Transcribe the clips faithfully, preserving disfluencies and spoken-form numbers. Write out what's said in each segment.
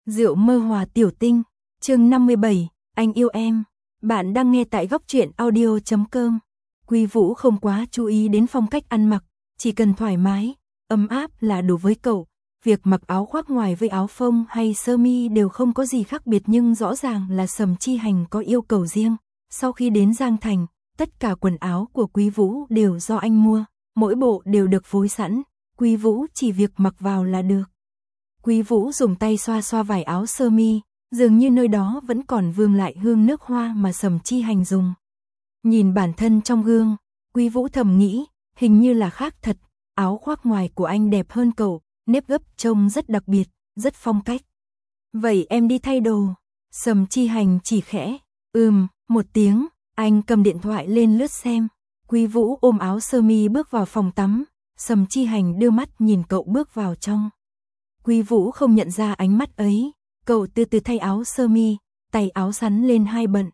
Rượu mơ hòa tiểu tinh, chương năm mươi bảy, anh yêu em. Bạn đang nghe tại góc truyện audio chấm com. Quý Vũ không quá chú ý đến phong cách ăn mặc, chỉ cần thoải mái, ấm áp là đủ với cậu. Việc mặc áo khoác ngoài với áo phông hay sơ mi đều không có gì khác biệt, nhưng rõ ràng là Sầm Chi Hành có yêu cầu riêng. Sau khi đến Giang Thành, tất cả quần áo của Quý Vũ đều do anh mua, mỗi bộ đều được phối sẵn, Quý Vũ chỉ việc mặc vào là được. Quý Vũ dùng tay xoa xoa vải áo sơ mi, dường như nơi đó vẫn còn vương lại hương nước hoa mà Sầm Chi Hành dùng. Nhìn bản thân trong gương, Quý Vũ thầm nghĩ, hình như là khác thật, áo khoác ngoài của anh đẹp hơn cậu, nếp gấp trông rất đặc biệt, rất phong cách. Vậy em đi thay đồ. Sầm Chi Hành chỉ khẽ, ừm, một tiếng, anh cầm điện thoại lên lướt xem. Quý Vũ ôm áo sơ mi bước vào phòng tắm, Sầm Chi Hành đưa mắt nhìn cậu bước vào trong. Quý Vũ không nhận ra ánh mắt ấy, cậu từ từ thay áo sơ mi, tay áo sắn lên hai bận.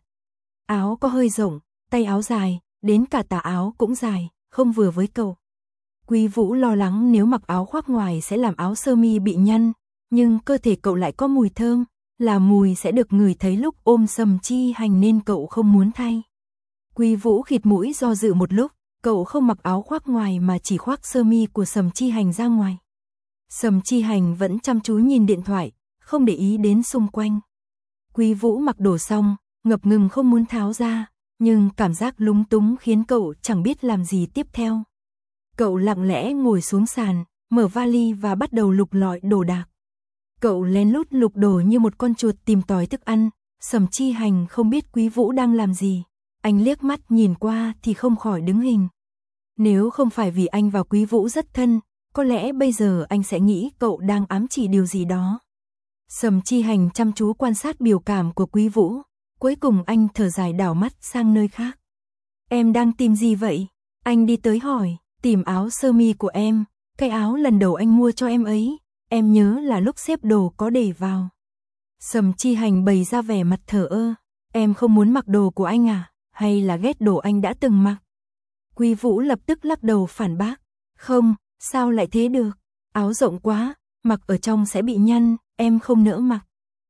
Áo có hơi rộng, tay áo dài, đến cả tà áo cũng dài, không vừa với cậu. Quý Vũ lo lắng nếu mặc áo khoác ngoài sẽ làm áo sơ mi bị nhăn, nhưng cơ thể cậu lại có mùi thơm, là mùi sẽ được ngửi thấy lúc ôm Sầm Chi Hành nên cậu không muốn thay. Quý Vũ khịt mũi do dự một lúc, cậu không mặc áo khoác ngoài mà chỉ khoác sơ mi của Sầm Chi Hành ra ngoài. Sầm Chi Hành vẫn chăm chú nhìn điện thoại, không để ý đến xung quanh. Quý Vũ mặc đồ xong, ngập ngừng không muốn tháo ra, nhưng cảm giác lúng túng khiến cậu chẳng biết làm gì tiếp theo. Cậu lặng lẽ ngồi xuống sàn, mở vali và bắt đầu lục lọi đồ đạc. Cậu lén lút lục đồ như một con chuột tìm tòi thức ăn. Sầm Chi Hành không biết Quý Vũ đang làm gì, anh liếc mắt nhìn qua thì không khỏi đứng hình. Nếu không phải vì anh và Quý Vũ rất thân, có lẽ bây giờ anh sẽ nghĩ cậu đang ám chỉ điều gì đó. Sầm Chi Hành chăm chú quan sát biểu cảm của Quý Vũ, cuối cùng anh thở dài đảo mắt sang nơi khác. Em đang tìm gì vậy? Anh đi tới hỏi. Tìm áo sơ mi của em, cái áo lần đầu anh mua cho em ấy, em nhớ là lúc xếp đồ có để vào. Sầm Chi Hành bày ra vẻ mặt thờ ơ, em không muốn mặc đồ của anh à, hay là ghét đồ anh đã từng mặc? Quý Vũ lập tức lắc đầu phản bác, không, sao lại thế được, áo rộng quá, mặc ở trong sẽ bị nhăn, em không nỡ mặc.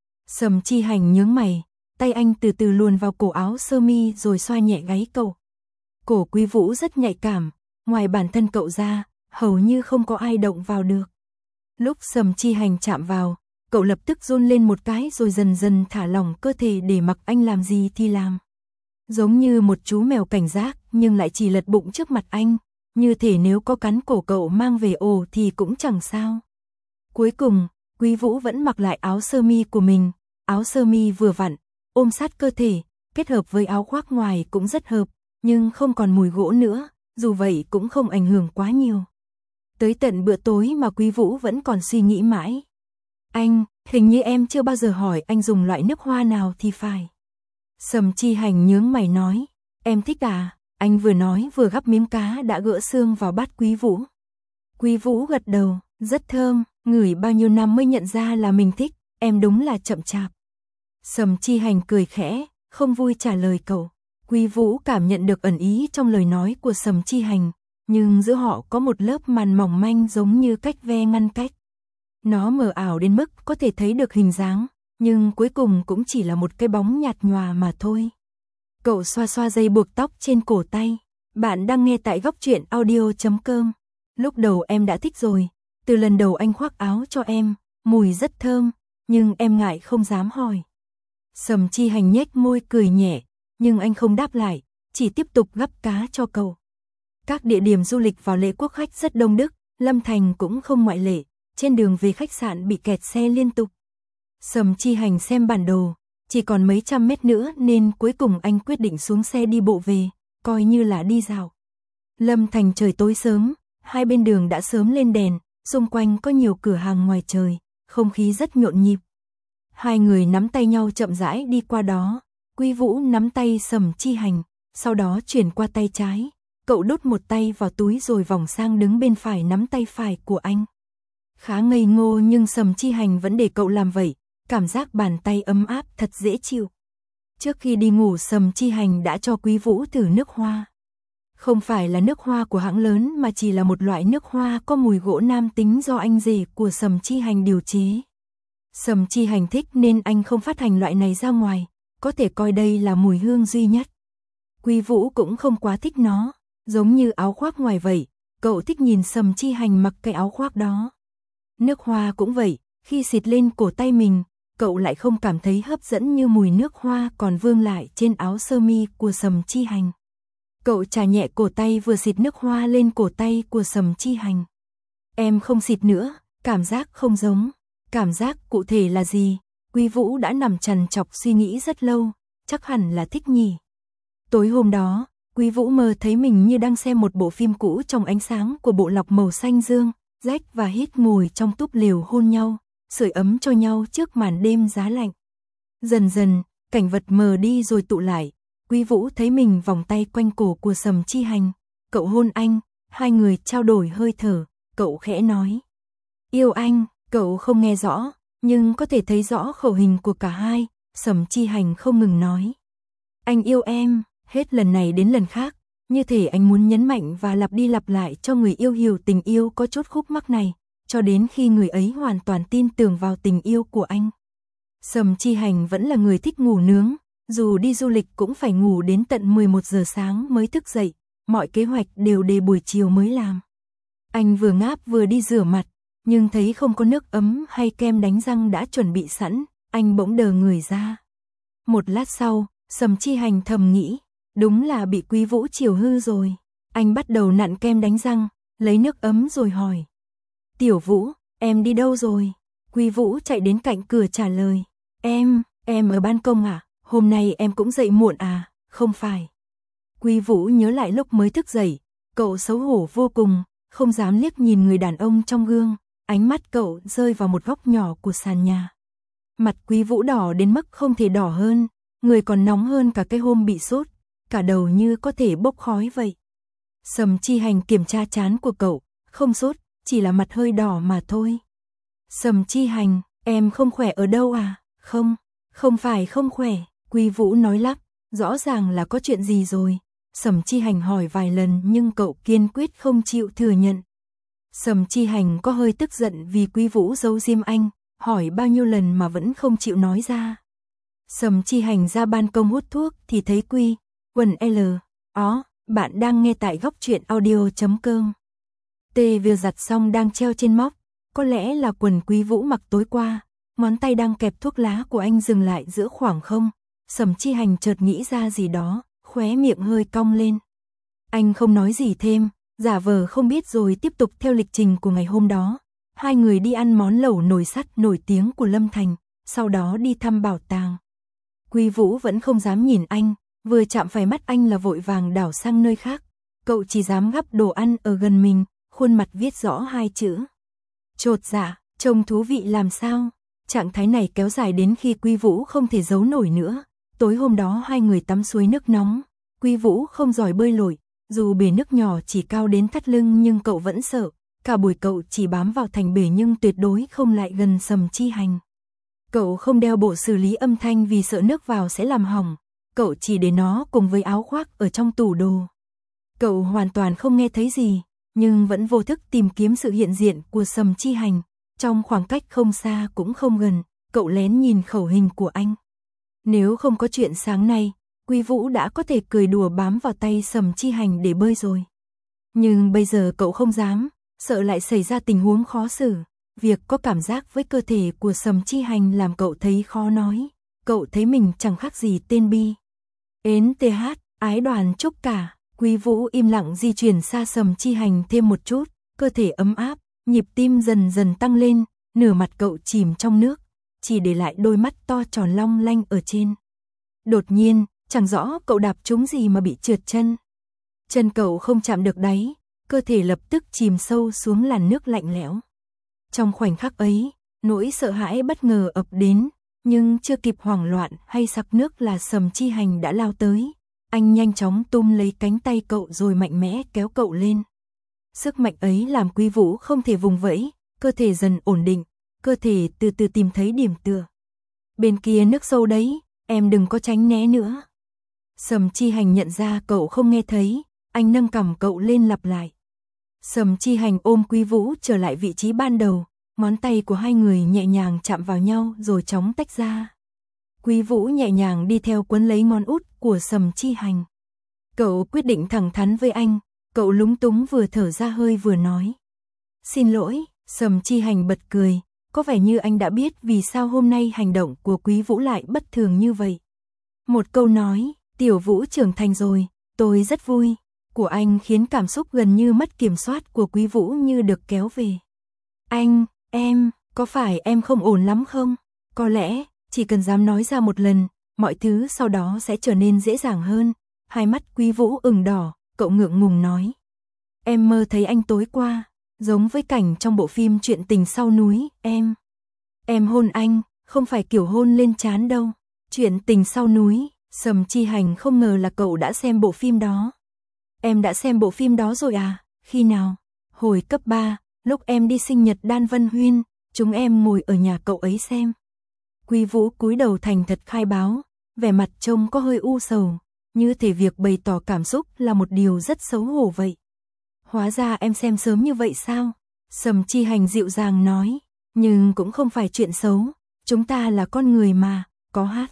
Sầm Chi Hành nhướng mày, tay anh từ từ luồn vào cổ áo sơ mi rồi xoa nhẹ gáy cậu. Cổ Quý Vũ rất nhạy cảm, ngoài bản thân cậu ra, hầu như không có ai động vào được. Lúc Sầm Chi Hành chạm vào, cậu lập tức run lên một cái rồi dần dần thả lỏng cơ thể để mặc anh làm gì thì làm. Giống như một chú mèo cảnh giác nhưng lại chỉ lật bụng trước mặt anh, như thể nếu có cắn cổ cậu mang về ổ thì cũng chẳng sao. Cuối cùng, Quý Vũ vẫn mặc lại áo sơ mi của mình, áo sơ mi vừa vặn, ôm sát cơ thể, kết hợp với áo khoác ngoài cũng rất hợp, nhưng không còn mùi gỗ nữa. Dù vậy cũng không ảnh hưởng quá nhiều. Tới tận bữa tối mà Quý Vũ vẫn còn suy nghĩ mãi. Anh, hình như em chưa bao giờ hỏi anh dùng loại nước hoa nào thì phải. Sầm Chi Hành nhướng mày nói, em thích à? Anh vừa nói vừa gắp miếng cá đã gỡ xương vào bát Quý Vũ. Quý Vũ gật đầu, rất thơm, ngửi bao nhiêu năm mới nhận ra là mình thích, em đúng là chậm chạp. Sầm Chi Hành cười khẽ, không vui trả lời cậu. Quý Vũ cảm nhận được ẩn ý trong lời nói của Sầm Chi Hành, nhưng giữa họ có một lớp màn mỏng manh giống như cách ve ngăn cách. Nó mờ ảo đến mức có thể thấy được hình dáng, nhưng cuối cùng cũng chỉ là một cái bóng nhạt nhòa mà thôi. Cậu xoa xoa dây buộc tóc trên cổ tay. Bạn đang nghe tại góc truyện audio chấm com. Lúc đầu em đã thích rồi, từ lần đầu anh khoác áo cho em, mùi rất thơm, nhưng em ngại không dám hỏi. Sầm Chi Hành nhếch môi cười nhẹ. Nhưng anh không đáp lại, chỉ tiếp tục gắp cá cho cậu. Các địa điểm du lịch vào lễ quốc khách rất đông đúc, Lâm Thành cũng không ngoại lệ, trên đường về khách sạn bị kẹt xe liên tục. Sầm Chi Hành xem bản đồ, chỉ còn mấy trăm mét nữa nên cuối cùng anh quyết định xuống xe đi bộ về, coi như là đi dạo. Lâm Thành trời tối sớm, hai bên đường đã sớm lên đèn, xung quanh có nhiều cửa hàng ngoài trời, không khí rất nhộn nhịp. Hai người nắm tay nhau chậm rãi đi qua đó. Quý Vũ nắm tay Sầm Chi Hành, sau đó chuyển qua tay trái, cậu đút một tay vào túi rồi vòng sang đứng bên phải nắm tay phải của anh. Khá ngây ngô nhưng Sầm Chi Hành vẫn để cậu làm vậy, cảm giác bàn tay ấm áp thật dễ chịu. Trước khi đi ngủ Sầm Chi Hành đã cho Quý Vũ thử nước hoa. Không phải là nước hoa của hãng lớn mà chỉ là một loại nước hoa có mùi gỗ nam tính do anh rể của Sầm Chi Hành điều chế. Sầm Chi Hành thích nên anh không phát hành loại này ra ngoài, có thể coi đây là mùi hương duy nhất. Quý Vũ cũng không quá thích nó, giống như áo khoác ngoài vậy, cậu thích nhìn Sầm Chi Hành mặc cái áo khoác đó. Nước hoa cũng vậy, khi xịt lên cổ tay mình, cậu lại không cảm thấy hấp dẫn như mùi nước hoa còn vương lại trên áo sơ mi của Sầm Chi Hành. Cậu chà nhẹ cổ tay vừa xịt nước hoa lên cổ tay của Sầm Chi Hành. Em không xịt nữa, cảm giác không giống. Cảm giác cụ thể là gì? Quý Vũ đã nằm trằn trọc suy nghĩ rất lâu, chắc hẳn là thích nhỉ. Tối hôm đó, Quý Vũ mơ thấy mình như đang xem một bộ phim cũ trong ánh sáng của bộ lọc màu xanh dương, Jack và Hít ngồi trong túp lều hôn nhau, sưởi ấm cho nhau trước màn đêm giá lạnh. Dần dần, cảnh vật mờ đi rồi tụ lại, Quý Vũ thấy mình vòng tay quanh cổ của Sầm Chi Hành, cậu hôn anh, hai người trao đổi hơi thở, cậu khẽ nói. Yêu anh, cậu không nghe rõ, nhưng có thể thấy rõ khẩu hình của cả hai, Sầm Chi Hành không ngừng nói. Anh yêu em, hết lần này đến lần khác, như thể anh muốn nhấn mạnh và lặp đi lặp lại cho người yêu hiểu tình yêu có chút khúc mắc này, cho đến khi người ấy hoàn toàn tin tưởng vào tình yêu của anh. Sầm Chi Hành vẫn là người thích ngủ nướng, dù đi du lịch cũng phải ngủ đến tận mười một giờ sáng mới thức dậy, mọi kế hoạch đều để buổi chiều mới làm. Anh vừa ngáp vừa đi rửa mặt, nhưng thấy không có nước ấm hay kem đánh răng đã chuẩn bị sẵn, anh bỗng đờ người ra. Một lát sau, Sầm Chi Hành thầm nghĩ, đúng là bị Quý Vũ chiều hư rồi. Anh bắt đầu nặn kem đánh răng, lấy nước ấm rồi hỏi. Tiểu Vũ, em đi đâu rồi? Quý Vũ chạy đến cạnh cửa trả lời. Em, em ở ban công à? Hôm nay em cũng dậy muộn à? Không phải. Quý Vũ nhớ lại lúc mới thức dậy, cậu xấu hổ vô cùng, không dám liếc nhìn người đàn ông trong gương, ánh mắt cậu rơi vào một góc nhỏ của sàn nhà. Mặt Quý Vũ đỏ đến mức không thể đỏ hơn, người còn nóng hơn cả cái hôm bị sốt, cả đầu như có thể bốc khói vậy. Sầm Chi Hành kiểm tra trán của cậu, không sốt, chỉ là mặt hơi đỏ mà thôi. Sầm Chi Hành, em không khỏe ở đâu à? Không, không phải không khỏe, Quý Vũ nói lắp, rõ ràng là có chuyện gì rồi. Sầm Chi Hành hỏi vài lần nhưng cậu kiên quyết không chịu thừa nhận. Sầm Chi Hành có hơi tức giận vì Quý Vũ giấu giếm anh, hỏi bao nhiêu lần mà vẫn không chịu nói ra. Sầm Chi Hành ra ban công hút thuốc thì thấy Quy, quần L, ó, bạn đang nghe tại góc truyện audio chấm com. Tê vừa giặt xong đang treo trên móc, có lẽ là quần Quý Vũ mặc tối qua, ngón tay đang kẹp thuốc lá của anh dừng lại giữa khoảng không. Sầm Chi Hành chợt nghĩ ra gì đó, khóe miệng hơi cong lên. Anh không nói gì thêm, giả vờ không biết rồi tiếp tục theo lịch trình của ngày hôm đó. Hai người đi ăn món lẩu nồi sắt nổi tiếng của Lâm Thành, sau đó đi thăm bảo tàng. Quý Vũ vẫn không dám nhìn anh, vừa chạm phải mắt anh là vội vàng đảo sang nơi khác. Cậu chỉ dám gắp đồ ăn ở gần mình, khuôn mặt viết rõ hai chữ. Chột dạ, trông thú vị làm sao? Trạng thái này kéo dài đến khi Quý Vũ không thể giấu nổi nữa. Tối hôm đó hai người tắm suối nước nóng. Quý Vũ không giỏi bơi lội, dù bể nước nhỏ chỉ cao đến thắt lưng nhưng cậu vẫn sợ. Cả buổi cậu chỉ bám vào thành bể nhưng tuyệt đối không lại gần Sầm Chi Hành. Cậu không đeo bộ xử lý âm thanh vì sợ nước vào sẽ làm hỏng. Cậu chỉ để nó cùng với áo khoác ở trong tủ đồ. Cậu hoàn toàn không nghe thấy gì, nhưng vẫn vô thức tìm kiếm sự hiện diện của Sầm Chi Hành. Trong khoảng cách không xa cũng không gần, cậu lén nhìn khẩu hình của anh. Nếu không có chuyện sáng nay, Quý Vũ đã có thể cười đùa bám vào tay Sầm Chi Hành để bơi rồi. Nhưng bây giờ cậu không dám, sợ lại xảy ra tình huống khó xử. Việc có cảm giác với cơ thể của Sầm Chi Hành làm cậu thấy khó nói. Cậu thấy mình chẳng khác gì tên bi. Ến tê hát, ái đoàn chúc cả. Quý Vũ im lặng di chuyển xa Sầm Chi Hành thêm một chút, cơ thể ấm áp, nhịp tim dần dần tăng lên, nửa mặt cậu chìm trong nước, chỉ để lại đôi mắt to tròn long lanh ở trên. Đột nhiên, chẳng rõ cậu đạp trúng gì mà bị trượt chân. Chân cậu không chạm được đáy, cơ thể lập tức chìm sâu xuống làn nước lạnh lẽo. Trong khoảnh khắc ấy, nỗi sợ hãi bất ngờ ập đến, nhưng chưa kịp hoảng loạn hay sặc nước là Sầm Chi Hành đã lao tới. Anh nhanh chóng túm lấy cánh tay cậu rồi mạnh mẽ kéo cậu lên. Sức mạnh ấy làm Quý Vũ không thể vùng vẫy, cơ thể dần ổn định, cơ thể từ từ tìm thấy điểm tựa. Bên kia nước sâu đấy, em đừng có tránh né nữa. Sầm Chi Hành nhận ra cậu không nghe thấy, anh nâng cằm cậu lên lặp lại. Sầm Chi Hành ôm Quý Vũ trở lại vị trí ban đầu, ngón tay của hai người nhẹ nhàng chạm vào nhau rồi chóng tách ra. Quý Vũ nhẹ nhàng đi theo quấn lấy ngón út của Sầm Chi Hành. Cậu quyết định thẳng thắn với anh, cậu lúng túng vừa thở ra hơi vừa nói. Xin lỗi, Sầm Chi Hành bật cười, có vẻ như anh đã biết vì sao hôm nay hành động của Quý Vũ lại bất thường như vậy. Một câu nói, Tiểu Vũ trưởng thành rồi, tôi rất vui, của anh khiến cảm xúc gần như mất kiểm soát của Quý Vũ như được kéo về. Anh, em, có phải em không ổn lắm không? Có lẽ, chỉ cần dám nói ra một lần, mọi thứ sau đó sẽ trở nên dễ dàng hơn. Hai mắt Quý Vũ ửng đỏ, cậu ngượng ngùng nói. Em mơ thấy anh tối qua, giống với cảnh trong bộ phim Chuyện tình sau núi, em. Em hôn anh, không phải kiểu hôn lên trán đâu. Chuyện tình sau núi, Sầm Chi Hành không ngờ là cậu đã xem bộ phim đó. Em đã xem bộ phim đó rồi à? Khi nào? Hồi cấp ba, lúc em đi sinh nhật Đan Vân Huyên, chúng em ngồi ở nhà cậu ấy xem. Quý Vũ cúi đầu thành thật khai báo, vẻ mặt trông có hơi u sầu, như thể việc bày tỏ cảm xúc là một điều rất xấu hổ vậy. Hóa ra em xem sớm như vậy sao? Sầm Chi Hành dịu dàng nói, nhưng cũng không phải chuyện xấu, chúng ta là con người mà, có hát.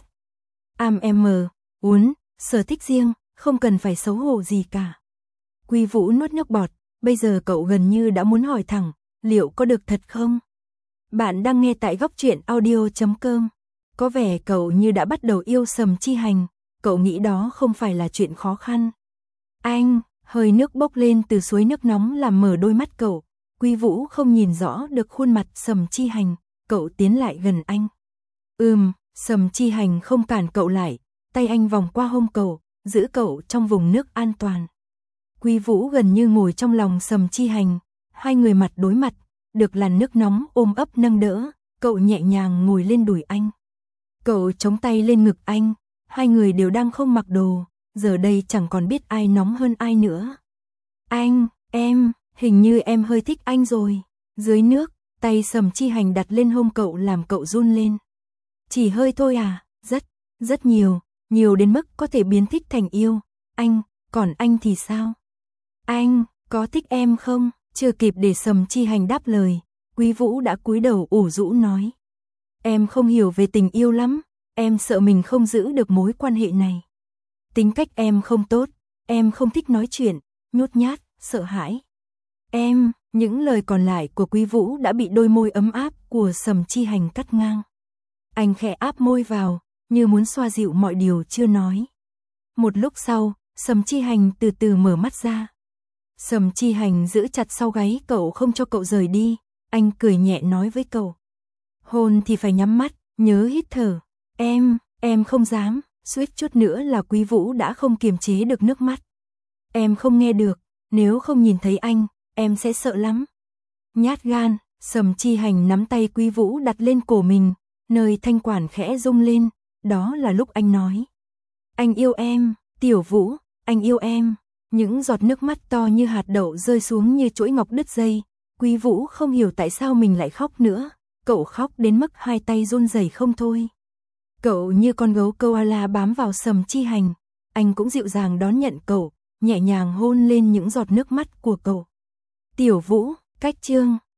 Am em uốn, sở thích riêng, không cần phải xấu hổ gì cả. Quý Vũ nuốt nước bọt, bây giờ cậu gần như đã muốn hỏi thẳng, liệu có được thật không? Bạn đang nghe tại góc truyện audio chấm com. Có vẻ cậu như đã bắt đầu yêu Sầm Chi Hành, cậu nghĩ đó không phải là chuyện khó khăn. Anh, hơi nước bốc lên từ suối nước nóng làm mở đôi mắt cậu. Quý Vũ không nhìn rõ được khuôn mặt Sầm Chi Hành, cậu tiến lại gần anh. Ừm, Sầm Chi Hành không cản cậu lại, tay anh vòng qua hông cậu, giữ cậu trong vùng nước an toàn. Quý Vũ gần như ngồi trong lòng Sầm Chi Hành, hai người mặt đối mặt, được làn nước nóng ôm ấp nâng đỡ, cậu nhẹ nhàng ngồi lên đùi anh. Cậu chống tay lên ngực anh, hai người đều đang không mặc đồ, giờ đây chẳng còn biết ai nóng hơn ai nữa. Anh, em, hình như em hơi thích anh rồi. Dưới nước, tay Sầm Chi Hành đặt lên hông cậu làm cậu run lên. Chỉ hơi thôi à, rất, rất nhiều, nhiều đến mức có thể biến thích thành yêu. Anh, còn anh thì sao? Anh, có thích em không? Chưa kịp để Sầm Chi Hành đáp lời, Quý Vũ đã cúi đầu ủ rũ nói. Em không hiểu về tình yêu lắm, em sợ mình không giữ được mối quan hệ này. Tính cách em không tốt, em không thích nói chuyện, nhút nhát, sợ hãi. Em, những lời còn lại của Quý Vũ đã bị đôi môi ấm áp của Sầm Chi Hành cắt ngang. Anh khẽ áp môi vào, như muốn xoa dịu mọi điều chưa nói. Một lúc sau, Sầm Chi Hành từ từ mở mắt ra. Sầm Chi Hành giữ chặt sau gáy cậu không cho cậu rời đi, anh cười nhẹ nói với cậu. Hôn thì phải nhắm mắt, nhớ hít thở. Em, em không dám, suýt chút nữa là Quý Vũ đã không kiềm chế được nước mắt. Em không nghe được, nếu không nhìn thấy anh, em sẽ sợ lắm. Nhát gan, Sầm Chi Hành nắm tay Quý Vũ đặt lên cổ mình, nơi thanh quản khẽ rung lên, đó là lúc anh nói. Anh yêu em, Tiểu Vũ, anh yêu em. Những giọt nước mắt to như hạt đậu rơi xuống như chuỗi ngọc đứt dây. Quý Vũ không hiểu tại sao mình lại khóc nữa, cậu khóc đến mức hai tay run rẩy không thôi. Cậu như con gấu koala bám vào Sầm Chi Hành, anh cũng dịu dàng đón nhận cậu, nhẹ nhàng hôn lên những giọt nước mắt của cậu. Tiểu Vũ, cách chương